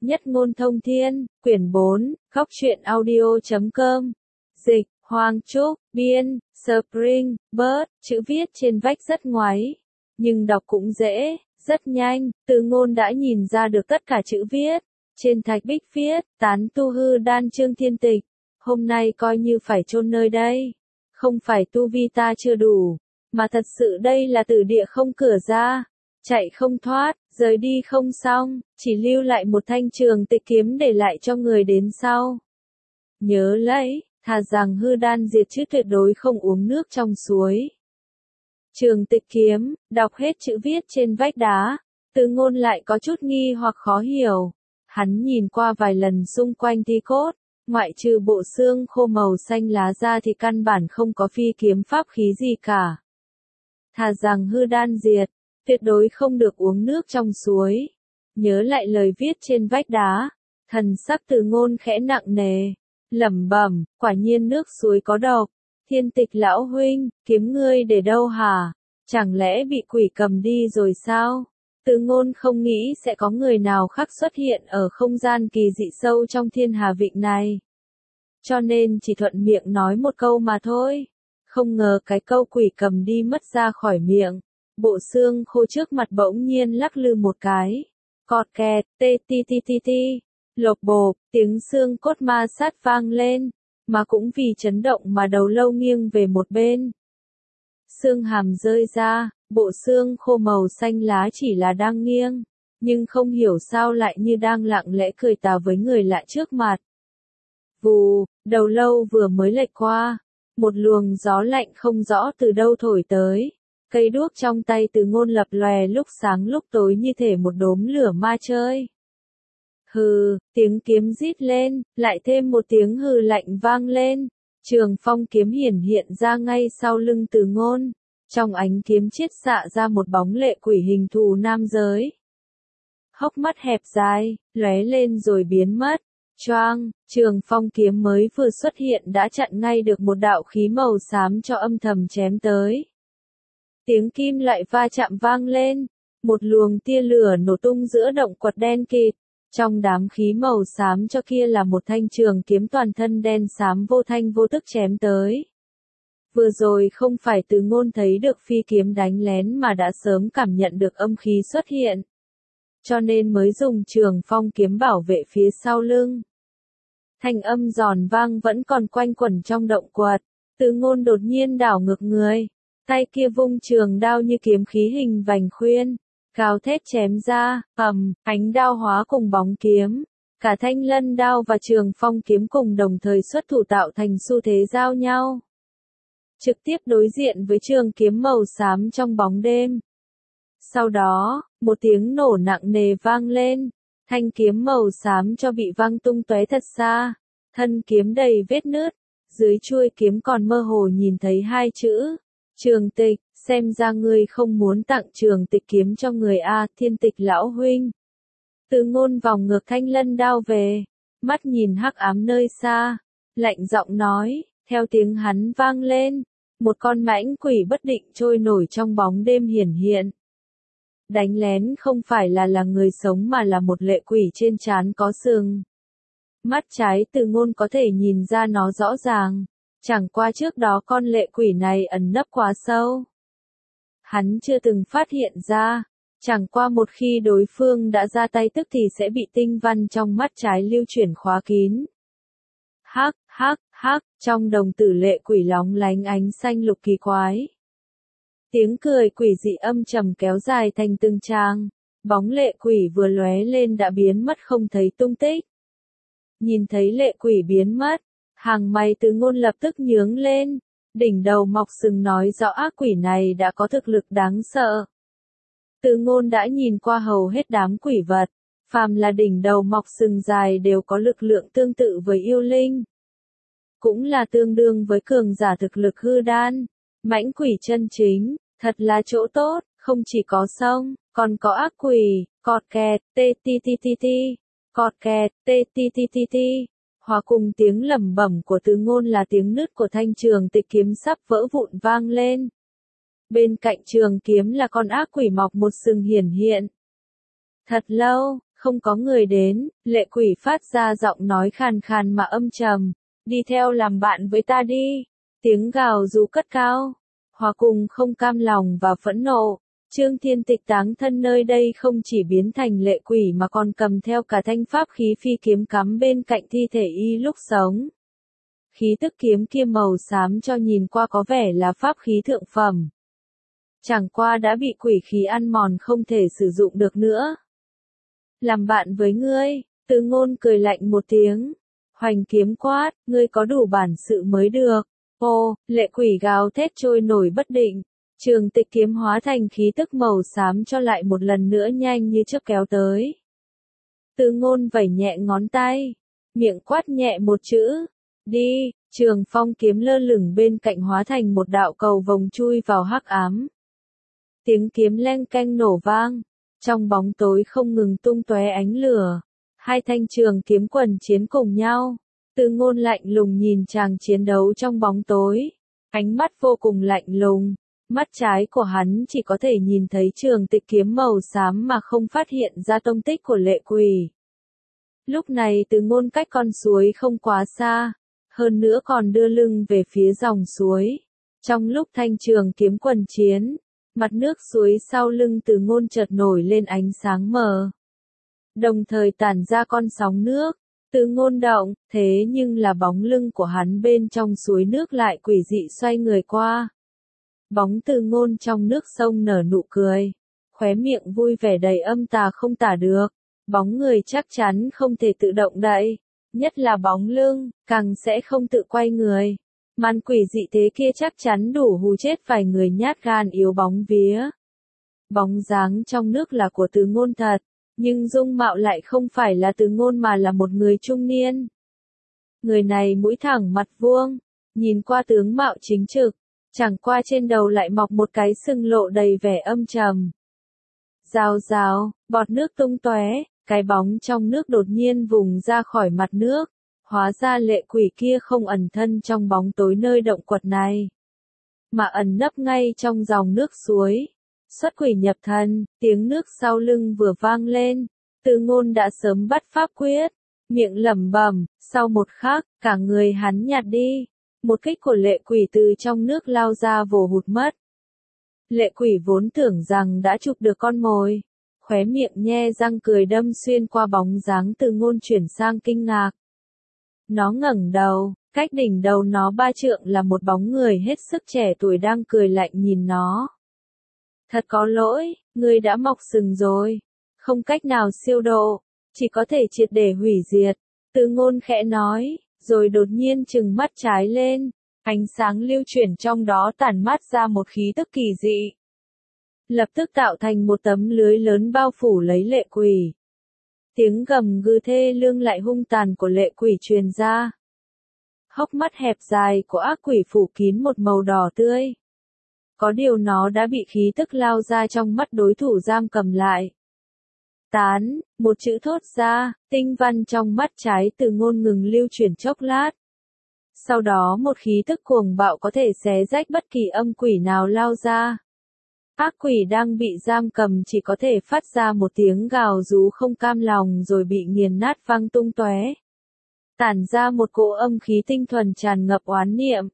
Nhất ngôn thông thiên, quyển 4, góc truyện audio.com. Dịch, Hoàng Trúc, biên, Spring, Bird, chữ viết trên vách rất ngoáy, nhưng đọc cũng dễ, rất nhanh, Từ Ngôn đã nhìn ra được tất cả chữ viết. Trên thạch bích viết, tán tu hư đan Trương Thiên Tịch, hôm nay coi như phải chôn nơi đây. Không phải tu vi ta chưa đủ, mà thật sự đây là tử địa không cửa ra. Chạy không thoát, rời đi không xong, chỉ lưu lại một thanh trường tịch kiếm để lại cho người đến sau. Nhớ lấy, thà rằng hư đan diệt chứ tuyệt đối không uống nước trong suối. Trường tịch kiếm, đọc hết chữ viết trên vách đá, Từ Ngôn lại có chút nghi hoặc khó hiểu. Hắn nhìn qua vài lần xung quanh thi cốt, ngoại trừ bộ xương khô màu xanh lá ra thì căn bản không có phi kiếm pháp khí gì cả. Thà rằng hư đan diệt, tuyệt đối không được uống nước trong suối. Nhớ lại lời viết trên vách đá, thần sắc Từ Ngôn khẽ nặng nề, lẩm bẩm, quả nhiên nước suối có độc. Thiên Tịch lão huynh, kiếm ngươi để đâu hả? Chẳng lẽ bị quỷ cầm đi rồi sao? Từ Ngôn không nghĩ sẽ có người nào khác xuất hiện ở không gian kỳ dị sâu trong Thiên Hà Vịnh này. Cho nên chỉ thuận miệng nói một câu mà thôi. Không ngờ cái câu quỷ cầm đi mất ra khỏi miệng. Bộ xương khô trước mặt bỗng nhiên lắc lư một cái. Cọt kẹt, tê ti ti ti ti. Lộc bộp, tiếng xương cốt ma sát vang lên. Mà cũng vì chấn động mà đầu lâu nghiêng về một bên. Xương hàm rơi ra, bộ xương khô màu xanh lá chỉ là đang nghiêng, nhưng không hiểu sao lại như đang lặng lẽ cười tà với người lạ trước mặt. Vù, đầu lâu vừa mới lệch qua, một luồng gió lạnh không rõ từ đâu thổi tới. Cây đuốc trong tay Từ Ngôn lập lòe lúc sáng lúc tối như thể một đốm lửa ma chơi. Hừ, tiếng kiếm rít lên, lại thêm một tiếng hừ lạnh vang lên. Trường phong kiếm hiển hiện ra ngay sau lưng Từ Ngôn. Trong ánh kiếm chiết xạ ra một bóng lệ quỷ hình thù nam giới. Hốc mắt hẹp dài, lóe lên rồi biến mất. Choang, trường phong kiếm mới vừa xuất hiện đã chặn ngay được một đạo khí màu xám cho âm thầm chém tới. Tiếng kim loại va chạm vang lên. Một luồng tia lửa nổ tung giữa động quật đen kịt. Trong đám khí màu xám cho kia là một thanh trường kiếm toàn thân đen xám vô thanh vô tức chém tới. Vừa rồi không phải Từ Ngôn thấy được phi kiếm đánh lén mà đã sớm cảm nhận được âm khí xuất hiện. Cho nên mới dùng trường phong kiếm bảo vệ phía sau lưng. Thanh âm giòn vang vẫn còn quanh quẩn trong động quật. Từ Ngôn đột nhiên đảo ngược người. Tay kia vung trường đao như kiếm khí hình vành khuyên. Gào thét chém ra, ánh đao hóa cùng bóng kiếm. Cả thanh lân đao và trường phong kiếm cùng đồng thời xuất thủ tạo thành xu thế giao nhau. Trực tiếp đối diện với trường kiếm màu xám trong bóng đêm. Sau đó, một tiếng nổ nặng nề vang lên. Thanh kiếm màu xám cho bị văng tung tóe thật xa. Thân kiếm đầy vết nứt. Dưới chuôi kiếm còn mơ hồ nhìn thấy hai chữ. Trường Tịch. Xem ra ngươi không muốn tặng trường tịch kiếm cho người a, Thiên Tịch lão huynh. Từ Ngôn vòng ngược thanh lân đao về, mắt nhìn hắc ám nơi xa, lạnh giọng nói, theo tiếng hắn vang lên, một con mãnh quỷ bất định trôi nổi trong bóng đêm hiển hiện. Đánh lén không phải là người sống mà là một lệ quỷ trên trán có sừng. Mắt trái Từ Ngôn có thể nhìn ra nó rõ ràng, chẳng qua trước đó con lệ quỷ này ẩn nấp quá sâu. Hắn chưa từng phát hiện ra, chẳng qua một khi đối phương đã ra tay tức thì sẽ bị tinh văn trong mắt trái lưu chuyển khóa kín. Hắc, hắc, hắc, trong đồng tử lệ quỷ lóng lánh ánh xanh lục kỳ quái. Tiếng cười quỷ dị âm trầm kéo dài thành từng tràng, bóng lệ quỷ vừa lóe lên đã biến mất không thấy tung tích. Nhìn thấy lệ quỷ biến mất, hàng mày Từ Ngôn lập tức nhướng lên. Đỉnh đầu mọc sừng nói rõ ác quỷ này đã có thực lực đáng sợ. Từ Ngôn đã nhìn qua hầu hết đám quỷ vật, phàm là đỉnh đầu mọc sừng dài đều có lực lượng tương tự với yêu linh. Cũng là tương đương với cường giả thực lực hư đan, mãnh quỷ chân chính, thật là chỗ tốt, không chỉ có sông, còn có ác quỷ, cọt kẹt, tê ti ti ti ti, cọt kẹt, tê ti ti ti ti. Hòa cùng tiếng lẩm bẩm của Từ Ngôn là tiếng nứt của thanh trường tịch kiếm sắp vỡ vụn vang lên. Bên cạnh trường kiếm là con ác quỷ mọc một sừng hiển hiện. Thật lâu, Không có người đến, lệ quỷ phát ra giọng nói khàn khàn mà âm trầm. Đi theo làm bạn với ta đi. Tiếng gào rú cất cao. Hòa cùng không cam lòng và phẫn nộ. Trương Thiên Tịch táng thân nơi đây không chỉ biến thành lệ quỷ mà còn cầm theo cả thanh pháp khí phi kiếm cắm bên cạnh thi thể y lúc sống. Khí tức kiếm kia màu xám cho nhìn qua có vẻ là pháp khí thượng phẩm. Chẳng qua đã bị quỷ khí ăn mòn không thể sử dụng được nữa. Làm bạn với ngươi, Từ Ngôn cười lạnh một tiếng. Hoành kiếm quát, ngươi có đủ bản sự mới được. Ô, lệ quỷ gào thét trôi nổi bất định. Trường Tịch kiếm hóa thành khí tức màu xám cho lại một lần nữa nhanh như chớp kéo tới. Từ Ngôn vẩy nhẹ ngón tay, miệng quát nhẹ một chữ. Đi, Trường Phong kiếm lơ lửng bên cạnh hóa thành một đạo cầu vồng chui vào hắc ám. Tiếng kiếm leng keng nổ vang, trong bóng tối không ngừng tung tóe ánh lửa. Hai thanh trường kiếm quần chiến cùng nhau. Từ Ngôn lạnh lùng nhìn chàng chiến đấu trong bóng tối, ánh mắt vô cùng lạnh lùng. Mắt trái của hắn chỉ có thể nhìn thấy trường tịch kiếm màu xám mà không phát hiện ra tông tích của lệ quỷ. Lúc này Từ Ngôn cách con suối không quá xa, hơn nữa còn đưa lưng về phía dòng suối. Trong lúc thanh trường kiếm quần chiến, mặt nước suối sau lưng Từ Ngôn chợt nổi lên ánh sáng mờ. Đồng thời tản ra con sóng nước. Từ Ngôn động, thế nhưng là bóng lưng của hắn bên trong suối nước lại quỷ dị xoay người qua. Bóng Từ Ngôn trong nước sông nở nụ cười, khóe miệng vui vẻ đầy âm tà không tả được. Bóng người chắc chắn không thể tự động đậy, nhất là bóng lưng, càng sẽ không tự quay người. Màn quỷ dị thế kia chắc chắn đủ hù chết vài người nhát gan yếu bóng vía. Bóng dáng trong nước là của Từ Ngôn thật, nhưng dung mạo lại không phải là Từ Ngôn mà là một người trung niên. Người này mũi thẳng mặt vuông, nhìn qua tướng mạo chính trực, chẳng qua trên đầu lại mọc một cái sừng lộ đầy vẻ âm trầm. Rào rào, bọt nước tung tóe, cái bóng trong nước đột nhiên vùng ra khỏi mặt nước. Hóa ra lệ quỷ kia không ẩn thân trong bóng tối nơi động quật này, mà ẩn nấp ngay trong dòng nước suối. Xuất quỷ nhập thần, tiếng nước sau lưng vừa vang lên, Từ Ngôn đã sớm bắt pháp quyết, miệng lẩm bẩm, sau một khắc, cả người hắn nhạt đi. Một kích của lệ quỷ từ trong nước lao ra vồ hụt mất. Lệ quỷ vốn tưởng rằng đã chụp được con mồi, khóe miệng nhe răng cười đâm xuyên qua bóng dáng Từ Ngôn chuyển sang kinh ngạc. Nó ngẩng đầu, cách đỉnh đầu nó 3 trượng là một bóng người hết sức trẻ tuổi đang cười lạnh nhìn nó. Thật có lỗi, ngươi đã mọc sừng rồi, không cách nào siêu độ, chỉ có thể triệt để hủy diệt. Từ Ngôn khẽ nói, rồi đột nhiên trừng mắt trái lên, ánh sáng lưu chuyển trong đó tản mát ra một khí tức kỳ dị. Lập tức tạo thành một tấm lưới lớn bao phủ lấy lệ quỷ. Tiếng gầm gừ thê lương lại hung tàn của lệ quỷ truyền ra. Hốc mắt hẹp dài của ác quỷ phủ kín một màu đỏ tươi. Có điều nó đã bị khí tức lao ra trong mắt đối thủ giam cầm lại. Tán, một chữ thốt ra, tinh văn trong mắt trái Từ Ngôn ngừng lưu chuyển chốc lát. Sau đó một khí tức cuồng bạo có thể xé rách bất kỳ âm quỷ nào lao ra. Ác quỷ đang bị giam cầm chỉ có thể phát ra một tiếng gào rú không cam lòng rồi bị nghiền nát văng tung tóe. Tản ra một cỗ âm khí tinh thuần tràn ngập oán niệm.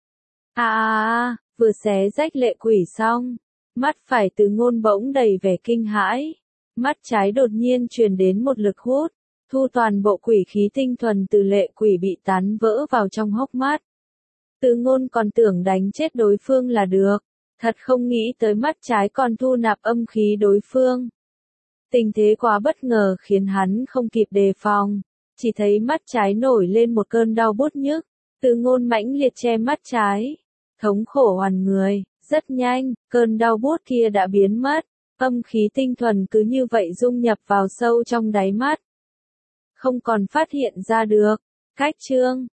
Vừa xé rách lệ quỷ xong, mắt phải Từ Ngôn bỗng đầy vẻ kinh hãi. Mắt trái đột nhiên truyền đến một lực hút, thu toàn bộ quỷ khí tinh thuần từ lệ quỷ bị tán vỡ vào trong hốc mắt. Từ Ngôn còn tưởng đánh chết đối phương là được, thật không nghĩ tới mắt trái còn thu nạp âm khí đối phương. Tình thế quá bất ngờ khiến hắn không kịp đề phòng, chỉ thấy mắt trái nổi lên một cơn đau buốt nhức. Từ Ngôn mãnh liệt che mắt trái, thống khổ hoàn người, rất nhanh, cơn đau buốt kia đã biến mất. Âm khí tinh thuần cứ như vậy dung nhập vào sâu trong đáy mắt. Không còn phát hiện ra được. Cách chương